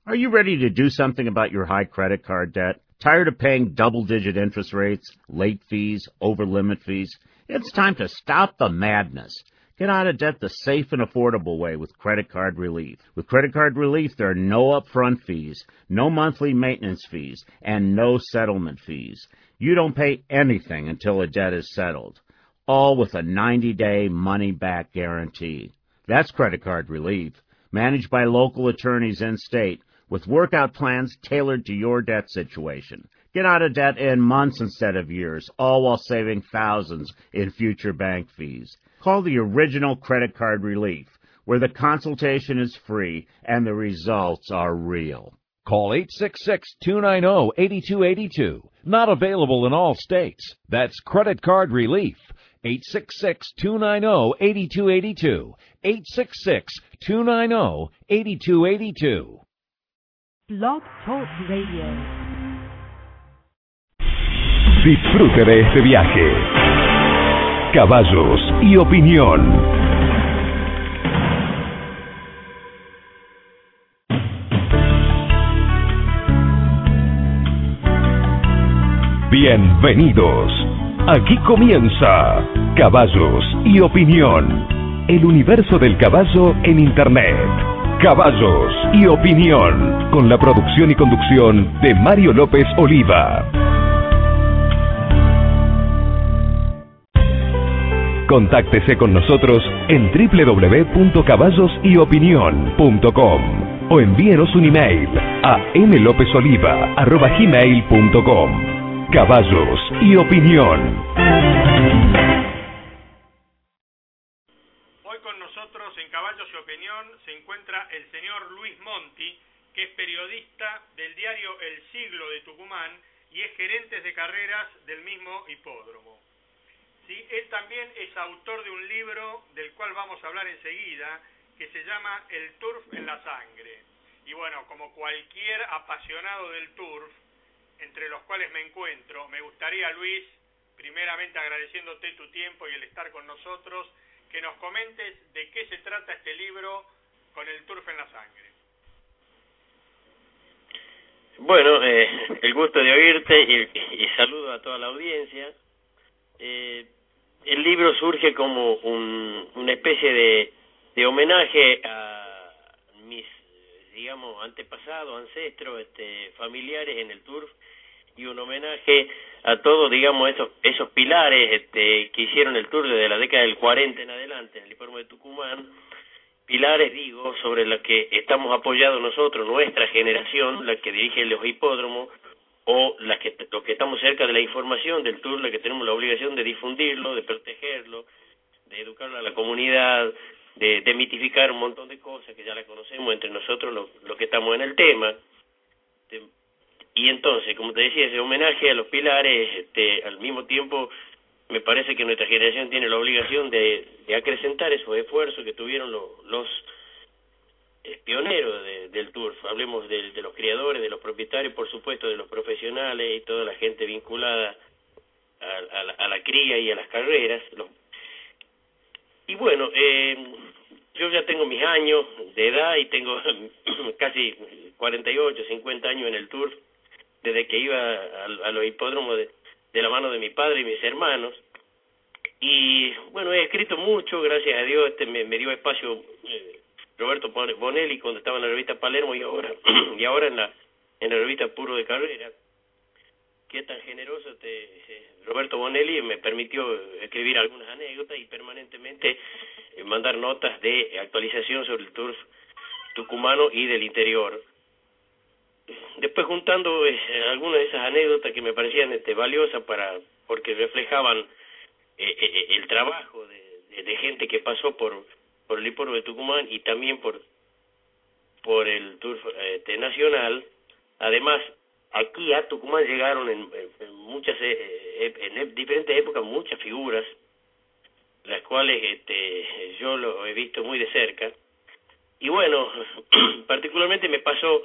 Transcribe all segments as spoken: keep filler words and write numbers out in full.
Are you ready to do something about your high credit card debt? Tired of paying double-digit interest rates, late fees, over-limit fees? It's time to stop the madness. Get out of debt the safe and affordable way with Credit Card Relief. With Credit Card Relief, there are no upfront fees, no monthly maintenance fees, and no settlement fees. You don't pay anything until a debt is settled, all with a ninety-day money-back guarantee. That's Credit Card Relief, managed by local attorneys in-state, with workout plans tailored to your debt situation. Get out of debt in months instead of years, all while saving thousands in future bank fees. Call the original Credit Card Relief, where the consultation is free and the results are real. Call eight six six, two nine zero, eight two eight two. Not available in all states. That's Credit Card Relief. eight six six, two nine zero, eight two eight two. eight six six, two nine zero, eight two eight two. Blog Talk Radio. Disfrute de este viaje. Caballos y opinión. Bienvenidos. Aquí comienza Caballos y opinión. El universo del caballo en Internet. Caballos y opinión, con la producción y conducción de Mario López Oliva. Contáctese con nosotros en doble u doble u doble u punto caballos y opinión punto com o envíenos un email a m lopez oliva arroba gmail punto com. Caballos y opinión. En Caballos y Opinión se encuentra el señor Luis Monti, que es periodista del diario El Siglo de Tucumán y es gerente de carreras del mismo hipódromo. Sí, él también es autor de un libro del cual vamos a hablar enseguida, que se llama El Turf en la Sangre. Y bueno, como cualquier apasionado del turf, entre los cuales me encuentro, me gustaría, Luis, primeramente agradeciéndote tu tiempo y el estar con nosotros, que nos comentes de qué se trata este libro con el turf en la sangre. Bueno, eh, el gusto de oírte y, y saludo a toda la audiencia. Eh, el libro surge como un, una especie de, de homenaje a mis, digamos, antepasados, ancestros, este, familiares en el turf, y un homenaje a todos, digamos, esos esos pilares este, que hicieron el Tour desde la década del cuarenta en adelante en el hipódromo de Tucumán. Pilares, digo, sobre los que estamos apoyados nosotros, nuestra generación, la que dirige los hipódromos, o las que, los que estamos cerca de la información del Tour, la que tenemos la obligación de difundirlo, de protegerlo, de educar a la comunidad, de demitificar un montón de cosas que ya la conocemos entre nosotros, los lo que estamos en el tema. De, Y entonces, como te decía, ese homenaje a los pilares, este, al mismo tiempo, me parece que nuestra generación tiene la obligación de, de acrecentar esos esfuerzos que tuvieron los, los eh, pioneros de, del turf. Hablemos de, de los criadores, de los propietarios, por supuesto, de los profesionales y toda la gente vinculada a, a, la, a la cría y a las carreras. Los... Y bueno, eh, yo ya tengo mis años de edad y tengo casi cuarenta y ocho, cincuenta años en el turf, desde que iba a, a los hipódromos de, de la mano de mi padre y mis hermanos. Y bueno, he escrito mucho, gracias a Dios, este me, me dio espacio eh, Roberto Bonelli cuando estaba en la revista Palermo y ahora y ahora en la en la revista Puro de Carrera. Qué tan generoso este eh, Roberto Bonelli me permitió escribir algunas anécdotas y permanentemente eh, mandar notas de actualización sobre el turf tucumano y del interior. Después juntando eh, algunas de esas anécdotas que me parecían este, valiosas para porque reflejaban eh, eh, el trabajo de, de, de gente que pasó por por el hipódromo de Tucumán y también por por el Turf este, nacional. Además, aquí a Tucumán llegaron en, en muchas eh, en diferentes épocas muchas figuras, las cuales este, yo lo he visto muy de cerca. Y bueno, particularmente me pasó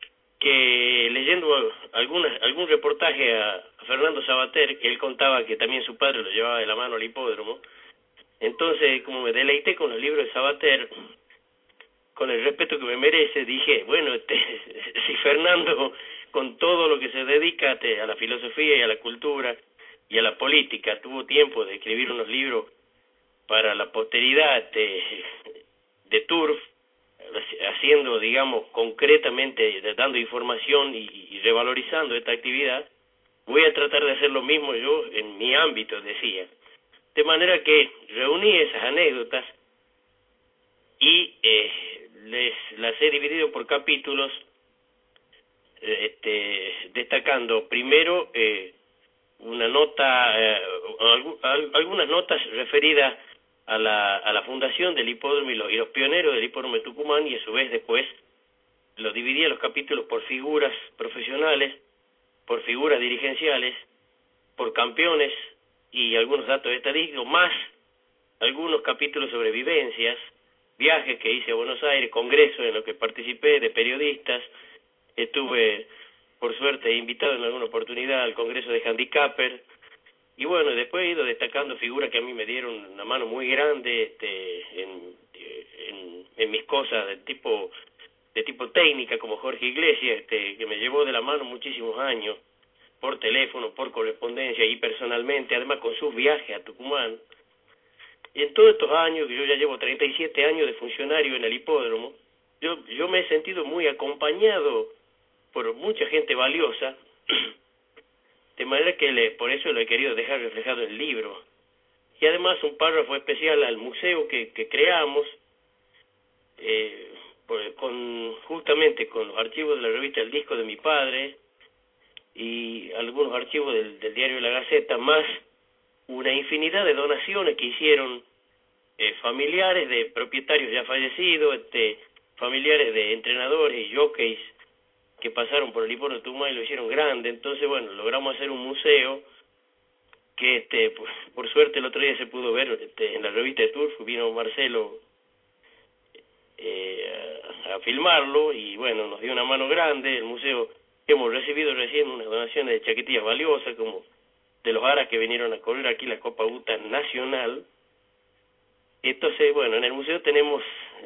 que leyendo algunas, algún reportaje a, a Fernando Sabater, que él contaba que también su padre lo llevaba de la mano al hipódromo, entonces como me deleité con los libros de Sabater, con el respeto que me merece, dije, bueno, este, Fernando, con todo lo que se dedica a la filosofía y a la cultura y a la política, tuvo tiempo de escribir unos libros para la posteridad de, de Turf, haciendo, digamos, concretamente, dando información y, y revalorizando esta actividad. Voy a tratar de hacer lo mismo yo en mi ámbito, decía. De manera que reuní esas anécdotas y eh, les las he dividido por capítulos, este, destacando primero eh, una nota, eh, alg algunas notas referidas a la, a la fundación del hipódromo y los, y los pioneros del hipódromo de Tucumán, y a su vez después lo dividí en los capítulos por figuras profesionales, por figuras dirigenciales, por campeones y algunos datos estadísticos, más algunos capítulos sobre vivencias, viajes que hice a Buenos Aires, congresos en los que participé de periodistas. Estuve, por suerte, invitado en alguna oportunidad al congreso de handicapper, y bueno, después he ido destacando figuras que a mí me dieron una mano muy grande este, en, en, en mis cosas de tipo de tipo técnica, como Jorge Iglesias, este, que me llevó de la mano muchísimos años, por teléfono, por correspondencia y personalmente, además con sus viajes a Tucumán. Y en todos estos años, que yo ya llevo treinta y siete años de funcionario en el hipódromo, yo, yo me he sentido muy acompañado por mucha gente valiosa, de manera que le, por eso lo he querido dejar reflejado en el libro. Y además un párrafo especial al museo que, que creamos, eh, pues con, justamente con los archivos de la revista El Disco de mi padre y algunos archivos del, del diario La Gaceta, más una infinidad de donaciones que hicieron eh, familiares de propietarios ya fallecidos, este, familiares de entrenadores y jockeys que pasaron por el hipódromo de Tucumán y lo hicieron grande. Entonces, bueno, logramos hacer un museo que, este, por, por suerte, el otro día se pudo ver este, en la revista de Turf. Vino Marcelo eh, a, a filmarlo y, bueno, nos dio una mano grande. El museo, hemos recibido recién unas donaciones de chaquetillas valiosas, como de los aras que vinieron a correr aquí la Copa U T A Nacional. Entonces, bueno, en el museo tenemos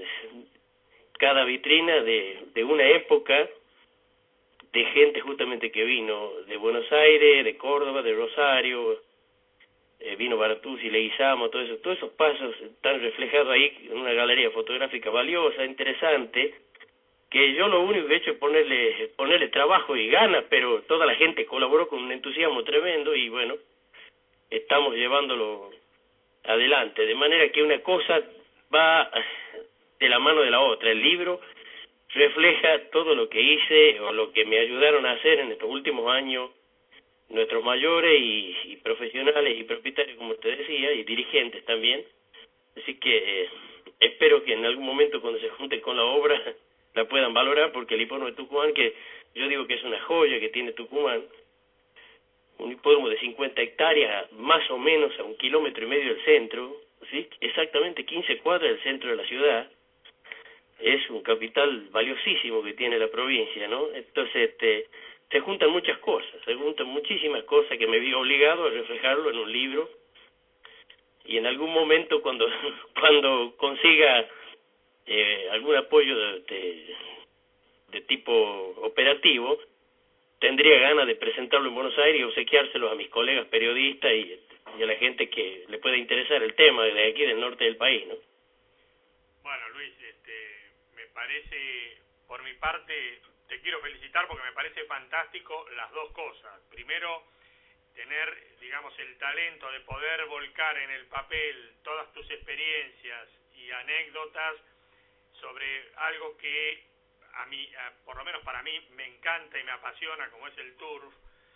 cada vitrina de, de una época, de gente justamente que vino de Buenos Aires, de Córdoba, de Rosario, eh, vino Baratuzzi, Leguizamo, todo eso, todos esos pasos están reflejados ahí en una galería fotográfica valiosa, interesante, que yo lo único que he hecho es ponerle, ponerle trabajo y ganas, pero toda la gente colaboró con un entusiasmo tremendo y bueno, estamos llevándolo adelante, de manera que una cosa va de la mano de la otra. El libro refleja todo lo que hice o lo que me ayudaron a hacer en estos últimos años nuestros mayores y, y profesionales y propietarios, como usted decía, y dirigentes también. Así que eh, espero que en algún momento, cuando se junten con la obra, la puedan valorar, porque el hipódromo de Tucumán, que yo digo que es una joya que tiene Tucumán, un hipódromo de cincuenta hectáreas, más o menos a un kilómetro y medio del centro, ¿sí? Exactamente quince cuadras del centro de la ciudad. Es un capital valiosísimo que tiene la provincia, ¿no? Entonces, este, se juntan muchas cosas, se juntan muchísimas cosas que me vi obligado a reflejarlo en un libro, y en algún momento cuando cuando consiga eh, algún apoyo de, de, de tipo operativo, tendría ganas de presentarlo en Buenos Aires y obsequiárselo a mis colegas periodistas y, y a la gente que le pueda interesar el tema de aquí del norte del país, ¿no? Bueno, Luis, este, me parece, por mi parte, te quiero felicitar porque me parece fantástico las dos cosas. Primero, tener, digamos, el talento de poder volcar en el papel todas tus experiencias y anécdotas sobre algo que a mí, a, por lo menos para mí, me encanta y me apasiona, como es el turf.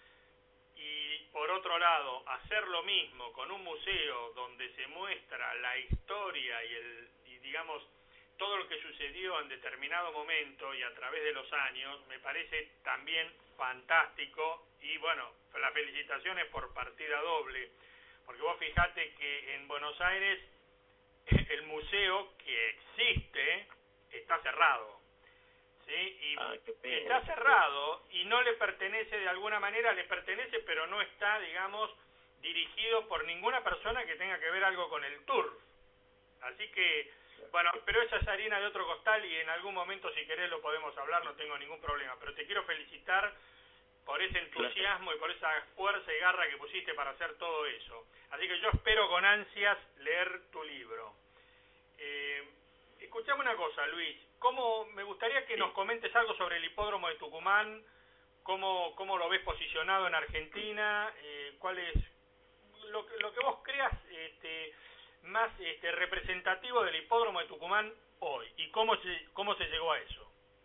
Y por otro lado, hacer lo mismo con un museo donde se muestra la historia y el, y digamos, todo lo que sucedió en determinado momento y a través de los años, me parece también fantástico. Y bueno, las felicitaciones por partida doble, porque vos fijate que en Buenos Aires el museo que existe está cerrado, ¿sí? Y ah, está cerrado y no le pertenece, de alguna manera le pertenece, pero no está, digamos, dirigido por ninguna persona que tenga que ver algo con el turf. Así que Bueno, pero esa es harina de otro costal y en algún momento, si querés, lo podemos hablar, no tengo ningún problema. Pero te quiero felicitar por ese entusiasmo y por esa fuerza y garra que pusiste para hacer todo eso. Así que yo espero con ansias leer tu libro. Eh, escuchame una cosa, Luis. ¿Cómo, me gustaría que nos comentes algo sobre el hipódromo de Tucumán, cómo, cómo lo ves posicionado en Argentina, eh, cuál es lo, lo que vos creas este, más este, representativo del hipódromo de Tucumán hoy y cómo se, cómo se llegó a eso.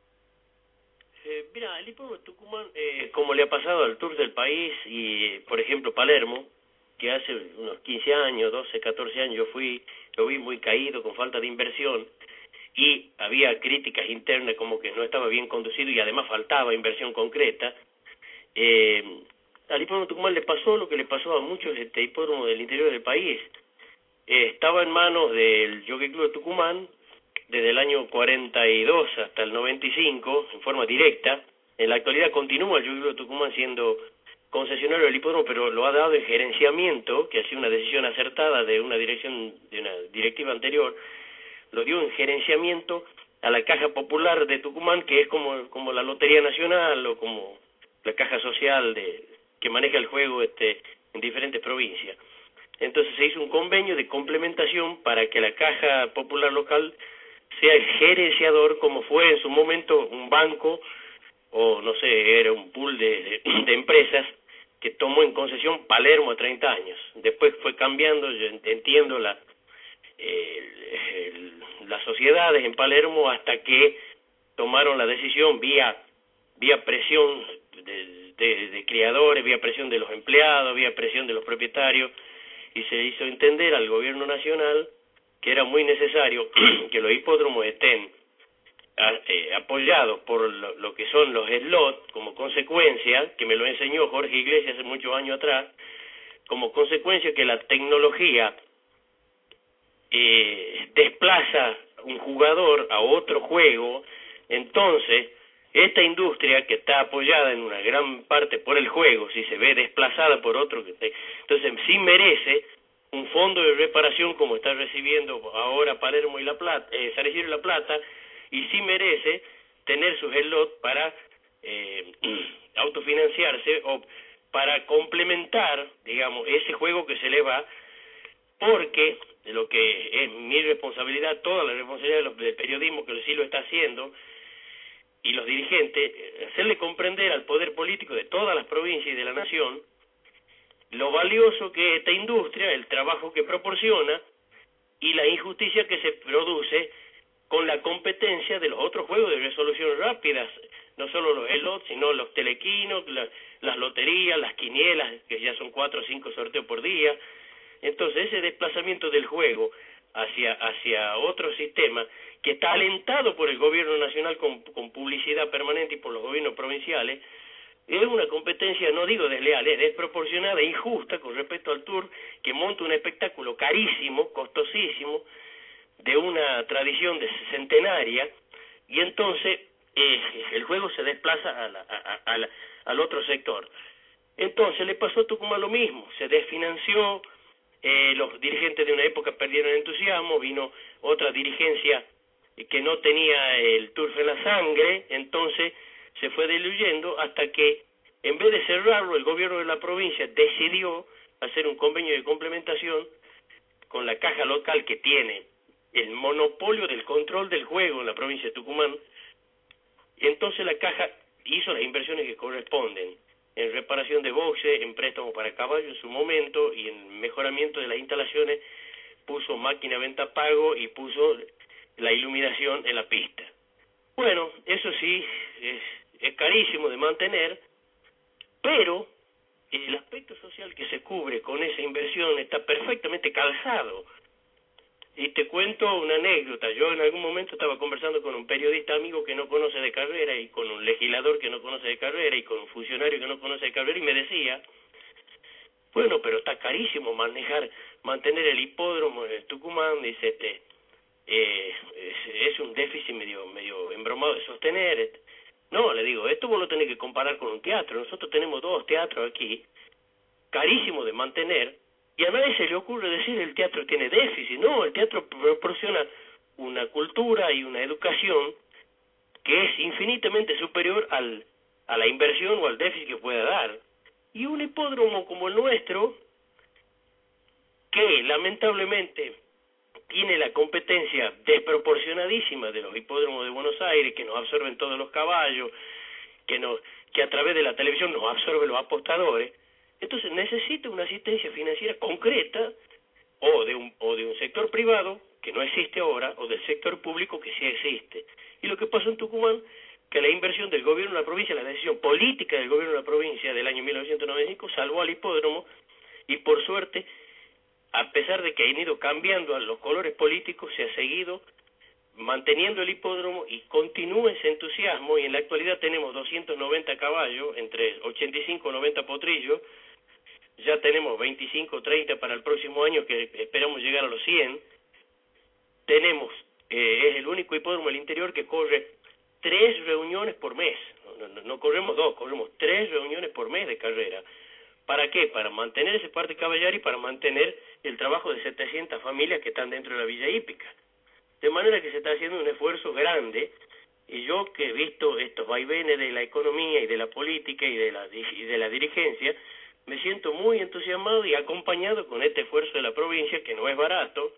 Eh, mira, el hipódromo de Tucumán, eh, como le ha pasado al Tour del país y, por ejemplo, Palermo, que hace unos quince años, doce, catorce años yo fui, lo vi muy caído, con falta de inversión, y había críticas internas como que no estaba bien conducido y además faltaba inversión concreta. Eh, al hipódromo de Tucumán le pasó lo que le pasó a muchos este hipódromos del interior del país. Eh, estaba en manos del Jockey Club de Tucumán desde el año cuarenta y dos hasta el noventa y cinco, en forma directa. En la actualidad continúa el Jockey Club de Tucumán siendo concesionario del hipódromo, pero lo ha dado en gerenciamiento, que ha sido una decisión acertada de una dirección, de una directiva anterior, lo dio en gerenciamiento a la Caja Popular de Tucumán, que es como, como la Lotería Nacional o como la caja social de que maneja el juego este en diferentes provincias. Entonces se hizo un convenio de complementación para que la Caja Popular local sea el gerenciador, como fue en su momento un banco, o no sé, era un pool de, de, de empresas que tomó en concesión Palermo a treinta años. Después fue cambiando, yo entiendo, la, eh, el, las sociedades en Palermo hasta que tomaron la decisión vía vía presión de, de, de criadores, vía presión de los empleados, vía presión de los propietarios, y se hizo entender al gobierno nacional que era muy necesario que los hipódromos estén a, eh, apoyados por lo, lo que son los slots, como consecuencia, que me lo enseñó Jorge Iglesias hace muchos años atrás, como consecuencia que la tecnología eh, desplaza un jugador a otro juego. Entonces esta industria, que está apoyada en una gran parte por el juego, si se ve desplazada por otro, entonces sí merece un fondo de reparación como está recibiendo ahora Palermo y La Plata, eh, San Isidro y La Plata, y sí merece tener sus slots para eh, autofinanciarse o para complementar, digamos, ese juego que se le va, porque lo que es mi responsabilidad, toda la responsabilidad de los, del periodismo, que sí lo está haciendo, y los dirigentes, hacerle comprender al poder político de todas las provincias y de la nación lo valioso que es esta industria, el trabajo que proporciona y la injusticia que se produce con la competencia de los otros juegos de resolución rápidas, no solo los slots, sino los telequinos, la, las loterías, las quinielas, que ya son cuatro o cinco sorteos por día. Entonces ese desplazamiento del juego hacia hacia otro sistema que está alentado por el gobierno nacional con, con publicidad permanente y por los gobiernos provinciales, es una competencia, no digo desleal, es desproporcionada e injusta con respecto al Tour, que monta un espectáculo carísimo, costosísimo, de una tradición de centenaria, y entonces eh, el juego se desplaza a la, a, a la, al otro sector. Entonces le pasó a Tucumán lo mismo, se desfinanció, eh, los dirigentes de una época perdieron entusiasmo, vino otra dirigencia que no tenía el turf en la sangre, entonces se fue diluyendo hasta que, en vez de cerrarlo, el gobierno de la provincia decidió hacer un convenio de complementación con la caja local, que tiene el monopolio del control del juego en la provincia de Tucumán. Y entonces la caja hizo las inversiones que corresponden en reparación de boxes, en préstamos para caballos en su momento, y en mejoramiento de las instalaciones puso máquina venta pago y puso la iluminación en la pista. Bueno, eso sí, es, es carísimo de mantener, pero el aspecto social que se cubre con esa inversión está perfectamente calzado. Y te cuento una anécdota. Yo en algún momento estaba conversando con un periodista amigo que no conoce de carrera, y con un legislador que no conoce de carrera, y con un funcionario que no conoce de carrera, y me decía, bueno, pero está carísimo manejar, mantener el hipódromo de Tucumán, dice este, eh, es, es un déficit medio, medio embromado de sostener. No, le digo, esto vos lo tenés que comparar con un teatro. Nosotros tenemos dos teatros aquí, carísimo de mantener, y a nadie se le ocurre decir el teatro tiene déficit. No, el teatro proporciona una cultura y una educación que es infinitamente superior al, a la inversión o al déficit que pueda dar. Y un hipódromo como el nuestro, que lamentablemente tiene la competencia desproporcionadísima de los hipódromos de Buenos Aires, que nos absorben todos los caballos, que nos, que a través de la televisión nos absorben los apostadores, entonces necesita una asistencia financiera concreta, o de un, o de un sector privado, que no existe ahora, o del sector público, que sí existe. Y lo que pasó en Tucumán, que la inversión del gobierno de la provincia, la decisión política del gobierno de la provincia del año mil novecientos noventa y cinco, salvó al hipódromo, y por suerte, a pesar de que han ido cambiando a los colores políticos, se ha seguido manteniendo el hipódromo y continúa ese entusiasmo, y en la actualidad tenemos doscientos noventa caballos, entre ochenta y cinco y noventa potrillos, ya tenemos veinticinco o treinta para el próximo año, que esperamos llegar a los cien. Tenemos, eh, es el único hipódromo del interior que corre tres reuniones por mes, no, no, no corremos dos, corremos tres reuniones por mes de carrera. ¿Para qué? Para mantener ese parque caballar y para mantener el trabajo de setecientas familias que están dentro de la Villa Hípica. De manera que se está haciendo un esfuerzo grande, y yo que he visto estos vaivenes de la economía y de la política y de la, y de la dirigencia, me siento muy entusiasmado y acompañado con este esfuerzo de la provincia, que no es barato,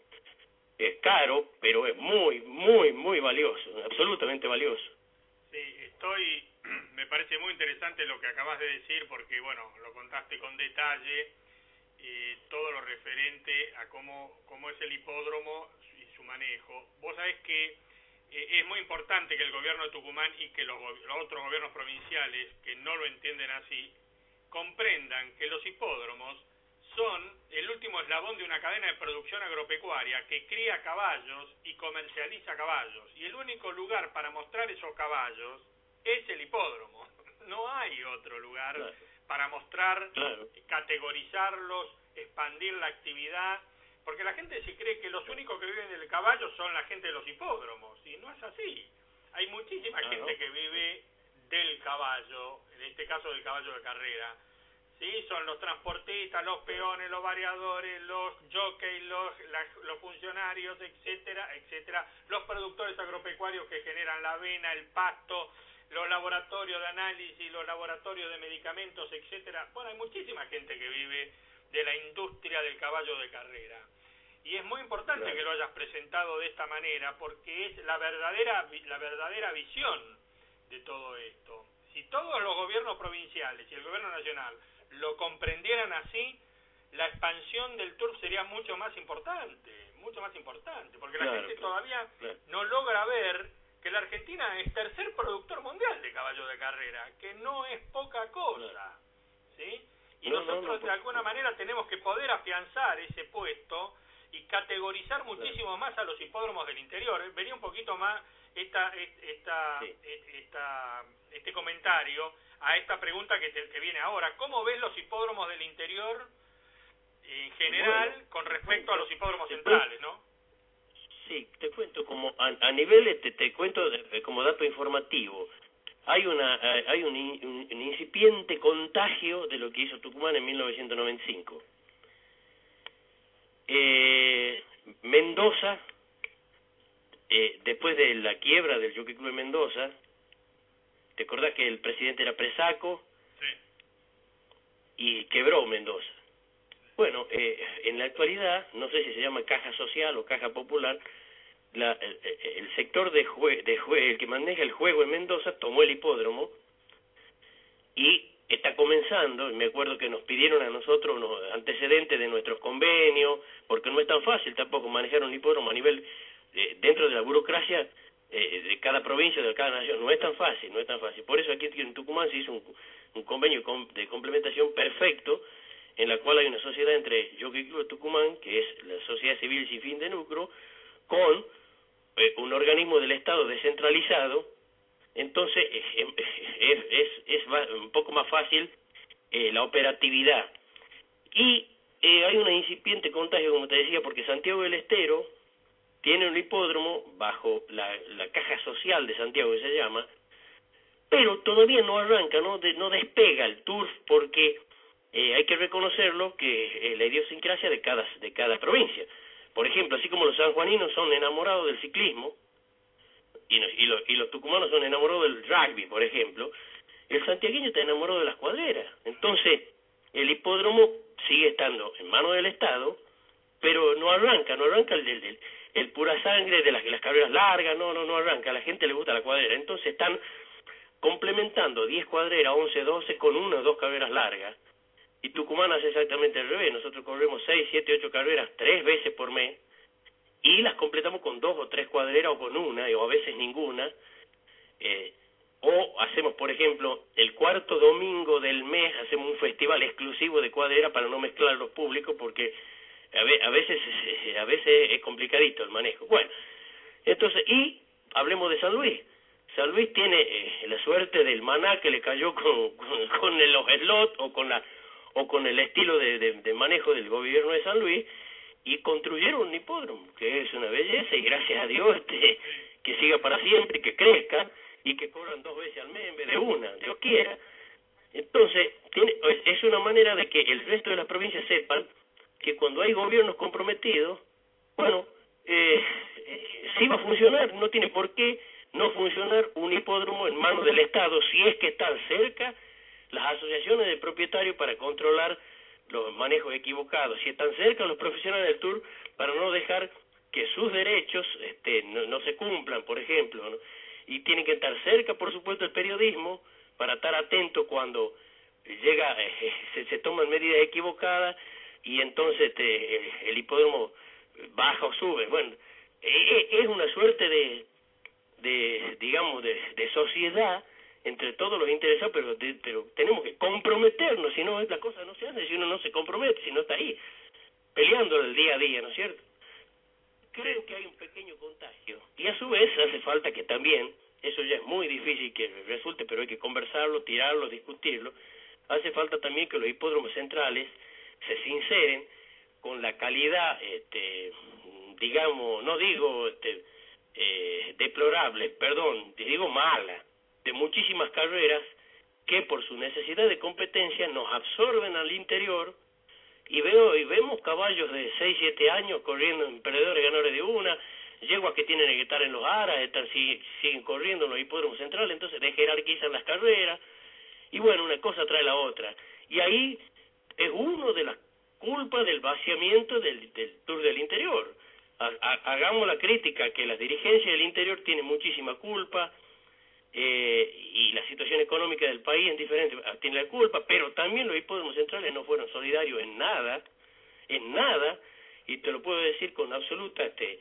es caro, pero es muy, muy, muy valioso, absolutamente valioso. Sí, estoy, me parece muy interesante lo que acabas de decir, porque, bueno, lo contaste con detalle, eh, todo lo referente a cómo, cómo es el hipódromo y su manejo. Vos sabés que eh, es muy importante que el gobierno de Tucumán y que los, los otros gobiernos provinciales, que no lo entienden así, comprendan que los hipódromos son el último eslabón de una cadena de producción agropecuaria que cría caballos y comercializa caballos, y el único lugar para mostrar esos caballos es el hipódromo. No hay otro lugar claro. para mostrar, claro. categorizarlos, expandir la actividad, porque la gente se cree que los únicos que viven del caballo son la gente de los hipódromos, y no es así. Hay muchísima claro. gente que vive del caballo, en este caso del caballo de carrera, ¿sí? Son los transportistas, los peones, los variadores, los jockeys, los, la, los funcionarios, etcétera, etcétera, los productores agropecuarios que generan la avena, el pasto, los laboratorios de análisis, los laboratorios de medicamentos, etcétera. Bueno, hay muchísima gente que vive de la industria del caballo de carrera. Y es muy importante claro. que lo hayas presentado de esta manera, porque es la verdadera, la verdadera visión de todo esto. Si todos los gobiernos provinciales y el gobierno nacional lo comprendieran así, la expansión del turf sería mucho más importante, mucho más importante, porque la claro, gente claro, todavía claro. no logra ver que la Argentina es tercer productor mundial de caballos de carrera, que no es poca cosa, claro. ¿sí? Y no, nosotros no, no, de alguna no. manera tenemos que poder afianzar ese puesto y categorizar muchísimo claro. más a los hipódromos del interior. Venía un poquito más esta, esta, sí. esta, este comentario a esta pregunta que, te, que viene ahora. ¿Cómo ves los hipódromos del interior en general bueno, con respecto a los hipódromos centrales, no? Sí, te cuento como a, a nivel, te, te cuento de, como dato informativo. Hay una hay un, un, un incipiente contagio de lo que hizo Tucumán en mil novecientos noventa y cinco. Eh, Mendoza, eh, después de la quiebra del Jockey Club de Mendoza, ¿te acordás que el presidente era Presaco? Sí. Y quebró Mendoza. Bueno, eh, en la actualidad, no sé si se llama caja social o caja popular, la, el, el sector de jue, de jue, el que maneja el juego en Mendoza tomó el hipódromo y está comenzando. Me acuerdo que nos pidieron a nosotros unos antecedentes de nuestros convenios, porque no es tan fácil tampoco manejar un hipódromo a nivel, eh, dentro de la burocracia eh, de cada provincia, de cada nación, no es tan fácil, no es tan fácil. Por eso aquí en Tucumán se hizo un, un convenio de complementación perfecto, en la cual hay una sociedad entre Jockey Club de Tucumán, que es la sociedad civil sin fin de lucro, con eh, un organismo del Estado descentralizado. Entonces es, es, es, es un poco más fácil eh, la operatividad. Y eh, hay una incipiente contagio, como te decía, porque Santiago del Estero tiene un hipódromo bajo la, la caja social de Santiago, que se llama, pero todavía no arranca, no, de, no despega el turf, porque Eh, hay que reconocerlo que eh, la idiosincrasia de cada de cada provincia. por ejemplo, así como los sanjuaninos son enamorados del ciclismo, y, nos, y, los, y los tucumanos son enamorados del rugby, por ejemplo, el santiagueño está enamorado de las cuadreras. Entonces, el hipódromo sigue estando en manos del Estado, pero no arranca, no arranca el, el, el, el pura sangre de las, de las carreras largas, no, no, no arranca, a la gente le gusta la cuadrera. Entonces están complementando diez cuadreras, once, doce, con una o dos carreras largas. Y Tucumán hace exactamente al revés. Nosotros corremos seis, siete, ocho carreras tres veces por mes y las completamos con dos o tres cuadreras o con una, o a veces ninguna. Eh, o hacemos, por ejemplo, el cuarto domingo del mes hacemos un festival exclusivo de cuadrera para no mezclar los públicos, porque a, ve, a veces a veces es complicadito el manejo. Bueno, entonces, y hablemos de San Luis. San Luis tiene eh, la suerte del maná que le cayó con, con, con los slots o con la o con el estilo de, de, de manejo del gobierno de San Luis, y construyeron un hipódromo, que es una belleza, y gracias a Dios este, que siga para siempre, que crezca, y que corran dos veces al mes en vez de una, Dios quiera. Entonces, tiene, es una manera de que el resto de las provincias sepan que cuando hay gobiernos comprometidos, bueno, eh, eh, sí va a funcionar, no tiene por qué no funcionar un hipódromo en manos del Estado, si es que están cerca las asociaciones de propietarios para controlar los manejos equivocados, si están cerca los profesionales del Tour para no dejar que sus derechos este, no, no se cumplan, por ejemplo, ¿no? Y tienen que estar cerca, por supuesto, el periodismo para estar atento cuando llega, eh, se, se toman medidas equivocadas y entonces este, el, el hipódromo baja o sube. Bueno, eh, es una suerte de, de digamos, de, de sociedad entre todos los interesados, pero, de, pero tenemos que comprometernos, si no, la cosa no se hace, si uno no se compromete, si no está ahí, peleando el día a día, ¿no es cierto? Creo que hay un pequeño contagio, y a su vez hace falta que también, eso ya es muy difícil que resulte, pero hay que conversarlo, tirarlo, discutirlo, hace falta también que los hipódromos centrales se sinceren con la calidad, este, digamos, no digo este, eh, deplorable, perdón, digo mala, de muchísimas carreras que por su necesidad de competencia nos absorben al interior, y veo y vemos caballos de seis, siete años corriendo en perdedores ganadores de una, yeguas que tienen que estar en los aras, están, siguen, siguen corriendo en los hipódromos centrales, entonces desjerarquizan las carreras, y bueno, una cosa trae la otra, y ahí es uno de las culpas del vaciamiento del, del Tour del Interior. Ha, ha, hagamos la crítica que las dirigencias del interior tienen muchísima culpa, Eh, y la situación económica del país en diferente tiene la culpa, pero también los hipódromos centrales no fueron solidarios en nada, en nada, y te lo puedo decir con absoluta este,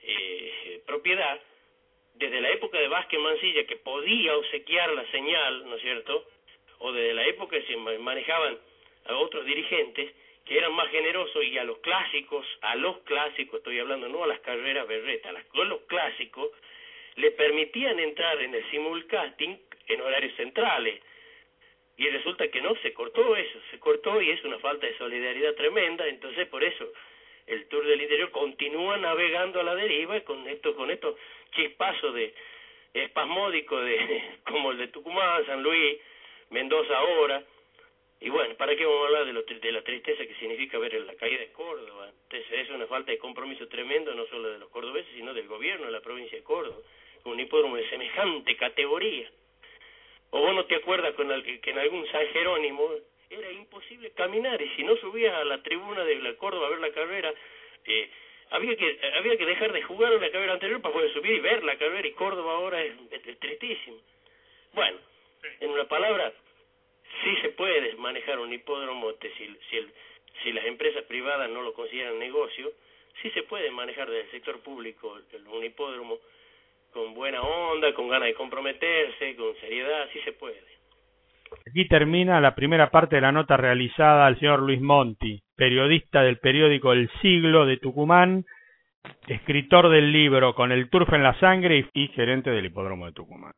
eh, propiedad, desde la época de Vázquez Mansilla, que podía obsequiar la señal, ¿no es cierto?, o desde la época que se manejaban a otros dirigentes, que eran más generosos, y a los clásicos, a los clásicos, estoy hablando no a las carreras berretas, a los clásicos, le permitían entrar en el simulcasting en horarios centrales, y resulta que no, se cortó eso, se cortó, y es una falta de solidaridad tremenda. Entonces por eso el Tour del Interior continúa navegando a la deriva con estos con estos chispazos de espasmódicos de como el de Tucumán, San Luis, Mendoza ahora, y bueno, ¿para qué vamos a hablar de, lo, de la tristeza que significa ver la caída de Córdoba? Entonces es una falta de compromiso tremendo, no solo de los cordobeses, sino del gobierno de la provincia de Córdoba, con un hipódromo de semejante categoría. O vos no te acuerdas con el, que en algún San Jerónimo era imposible caminar, y si no subías a la tribuna de la Córdoba a ver la carrera, eh, había que había que dejar de jugar la carrera anterior para poder subir y ver la carrera, y Córdoba ahora es, es, es tristísimo. Bueno, en una palabra, sí se puede manejar un hipódromo, este, si, si, el, si las empresas privadas no lo consideran negocio, sí se puede manejar desde el sector público el, un hipódromo con buena onda, con ganas de comprometerse, con seriedad, sí se puede. Aquí termina la primera parte de la nota realizada al señor Luis Monti, periodista del periódico El Siglo de Tucumán, escritor del libro Con el Turf en la Sangre y gerente del Hipódromo de Tucumán.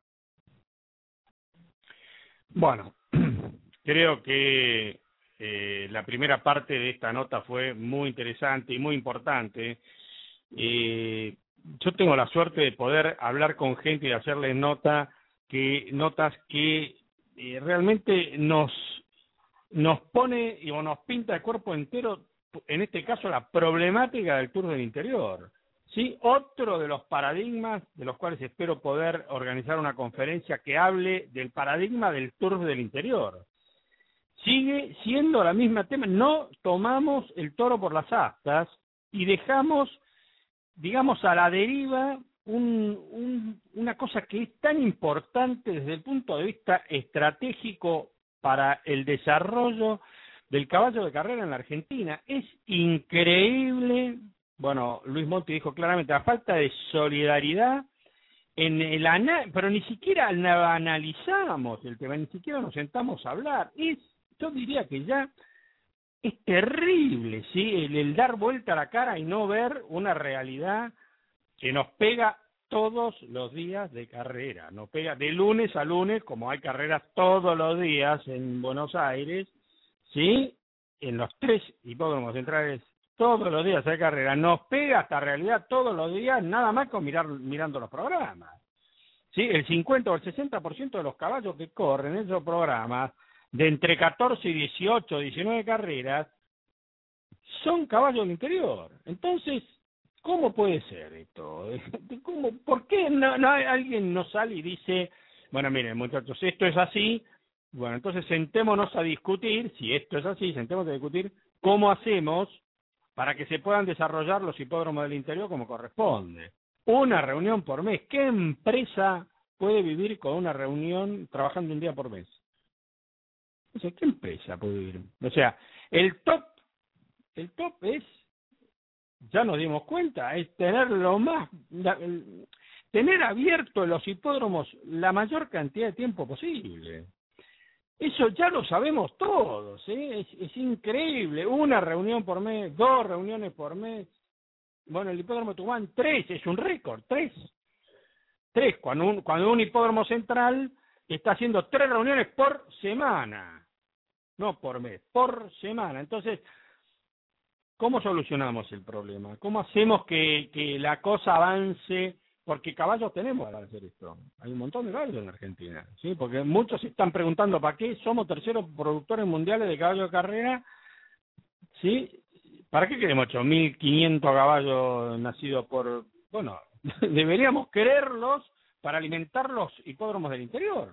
Bueno, creo que eh, la primera parte de esta nota fue muy interesante y muy importante. Eh, yo tengo la suerte de poder hablar con gente y de hacerles nota que, notas que eh, realmente nos, nos pone y o nos pinta el cuerpo entero en este caso, la problemática del Tour del Interior. Sí, otro de los paradigmas de los cuales espero poder organizar una conferencia que hable del paradigma del Tour del Interior. Sigue siendo la misma tema, no tomamos el toro por las astas y dejamos, digamos, a la deriva un, un, una cosa que es tan importante desde el punto de vista estratégico para el desarrollo del caballo de carrera en la Argentina. Es increíble. Bueno, Luis Monti dijo claramente, la falta de solidaridad en el ana pero ni siquiera analizamos el tema, ni siquiera nos sentamos a hablar. Es, yo diría que ya es terrible, ¿sí? El, el dar vuelta a la cara y no ver una realidad que nos pega todos los días de carrera, nos pega de lunes a lunes, como hay carreras todos los días en Buenos Aires, ¿sí? En los tres hipódromos centrales todos los días hay carrera, nos pega esta realidad todos los días, nada más con mirar mirando los programas. ¿Sí? El cincuenta o el sesenta por ciento de los caballos que corren en esos programas, de entre catorce y dieciocho, diecinueve carreras, son caballos del interior. Entonces, ¿cómo puede ser esto? ¿Cómo, ¿Por qué no, no alguien no sale y dice, bueno, miren, muchachos, esto es así? Bueno, entonces sentémonos a discutir, si esto es así, sentémonos a discutir cómo hacemos para que se puedan desarrollar los hipódromos del interior como corresponde. Una reunión por mes. ¿Qué empresa puede vivir con una reunión trabajando un día por mes? O sea, ¿qué empresa puede vivir? O sea, el top, el top es, ya nos dimos cuenta, es tener lo más, la, el, tener abiertos los hipódromos la mayor cantidad de tiempo posible. Eso ya lo sabemos todos, ¿eh? es, es increíble. Una reunión por mes, dos reuniones por mes. Bueno, el hipódromo de Tucumán, tres, es un récord, tres. Tres, cuando un, cuando un hipódromo central está haciendo tres reuniones por semana, no por mes, por semana. Entonces, ¿cómo solucionamos el problema? ¿Cómo hacemos que, que la cosa avance? Porque caballos tenemos para hacer esto. Hay un montón de caballos en Argentina, ¿sí? Porque muchos se están preguntando, ¿para qué somos terceros productores mundiales de caballos de carrera? ¿Sí? ¿Para qué queremos ocho mil quinientos caballos nacidos por...? Bueno, deberíamos quererlos para alimentar los hipódromos del interior.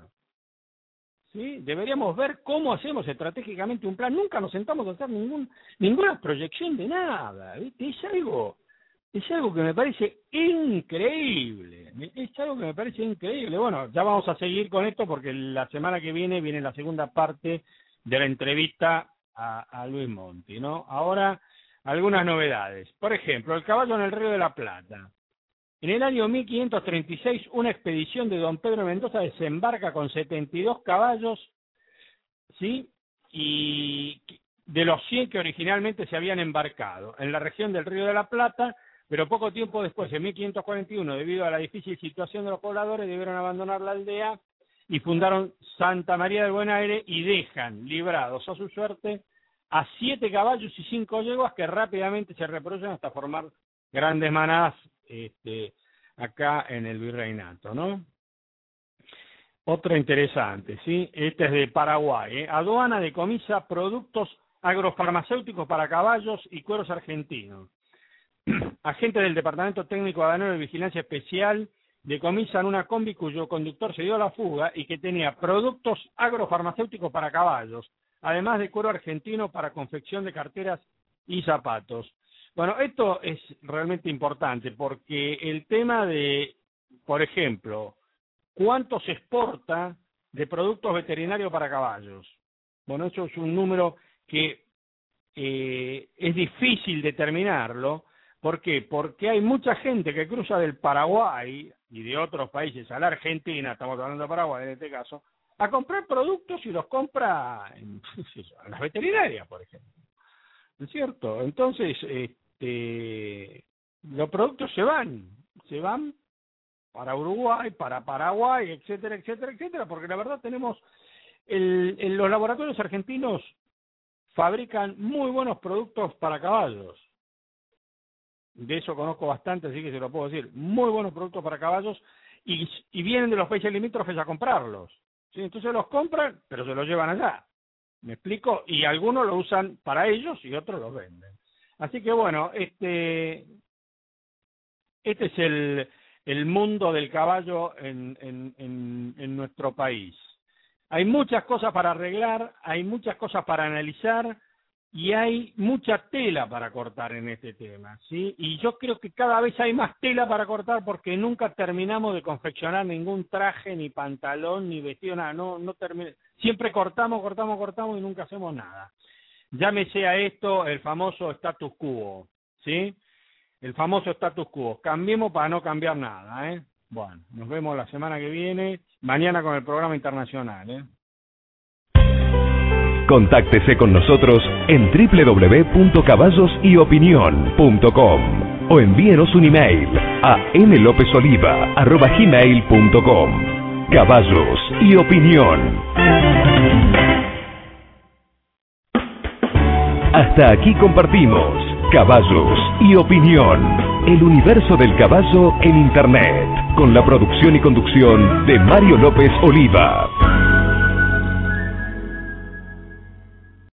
¿Sí? Deberíamos ver cómo hacemos estratégicamente un plan. Nunca nos sentamos a hacer ningún, ninguna proyección de nada, ¿viste? Es algo... Es algo que me parece increíble, es algo que me parece increíble. Bueno, ya vamos a seguir con esto porque la semana que viene viene la segunda parte de la entrevista a, a Luis Monti, ¿no? Ahora, algunas novedades. Por ejemplo, el caballo en el Río de la Plata. En el año mil quinientos treinta y seis, una expedición de don Pedro Mendoza desembarca con setenta y dos caballos, ¿sí? Y de los cien que originalmente se habían embarcado en la región del Río de la Plata. Pero poco tiempo después, en mil quinientos cuarenta y uno, debido a la difícil situación de los pobladores, debieron abandonar la aldea y fundaron Santa María del Buen Aire y dejan librados a su suerte a siete caballos y cinco yeguas que rápidamente se reproducen hasta formar grandes manadas este, acá en el virreinato, ¿no? Otra interesante, ¿sí? Este es de Paraguay, ¿eh? Aduana decomisa productos agrofarmacéuticos para caballos y cueros argentinos. Agentes del Departamento Técnico Aduanero de Vigilancia Especial decomisan una combi cuyo conductor se dio a la fuga y que tenía productos agrofarmacéuticos para caballos, además de cuero argentino para confección de carteras y zapatos. Bueno, esto es realmente importante porque el tema de, por ejemplo, ¿cuánto se exporta de productos veterinarios para caballos? Bueno, eso es un número que eh, es difícil determinarlo. ¿Por qué? Porque hay mucha gente que cruza del Paraguay y de otros países a la Argentina, estamos hablando de Paraguay en este caso, a comprar productos y los compra en, en las veterinarias, por ejemplo. ¿No es cierto? Entonces, este, los productos se van, se van para Uruguay, para Paraguay, etcétera, etcétera, etcétera, porque la verdad tenemos, el, el, los laboratorios argentinos fabrican muy buenos productos para caballos. De eso conozco bastante, así que se lo puedo decir. Muy buenos productos para caballos y, y vienen de los países limítrofes a comprarlos. ¿Sí? Entonces los compran, pero se los llevan allá. ¿Me explico? Y algunos lo usan para ellos y otros los venden. Así que bueno, este, este es el, el mundo del caballo en, en, en, en nuestro país. Hay muchas cosas para arreglar, hay muchas cosas para analizar y hay mucha tela para cortar en este tema, ¿sí? Y yo creo que cada vez hay más tela para cortar porque nunca terminamos de confeccionar ningún traje, ni pantalón, ni vestido, nada. No, no termina. Siempre cortamos, cortamos, cortamos y nunca hacemos nada. Llámese a esto el famoso status quo, ¿sí? El famoso status quo. Cambiemos para no cambiar nada, ¿eh? Bueno, nos vemos la semana que viene, mañana con el programa internacional, ¿eh? Contáctese con nosotros en doble u doble u doble u punto caballos y opinión punto com o envíenos un email a m lopez oliva arroba gmail punto com. Caballos y Opinión. Hasta aquí compartimos Caballos y Opinión, el universo del caballo en Internet, con la producción y conducción de Mario López Oliva.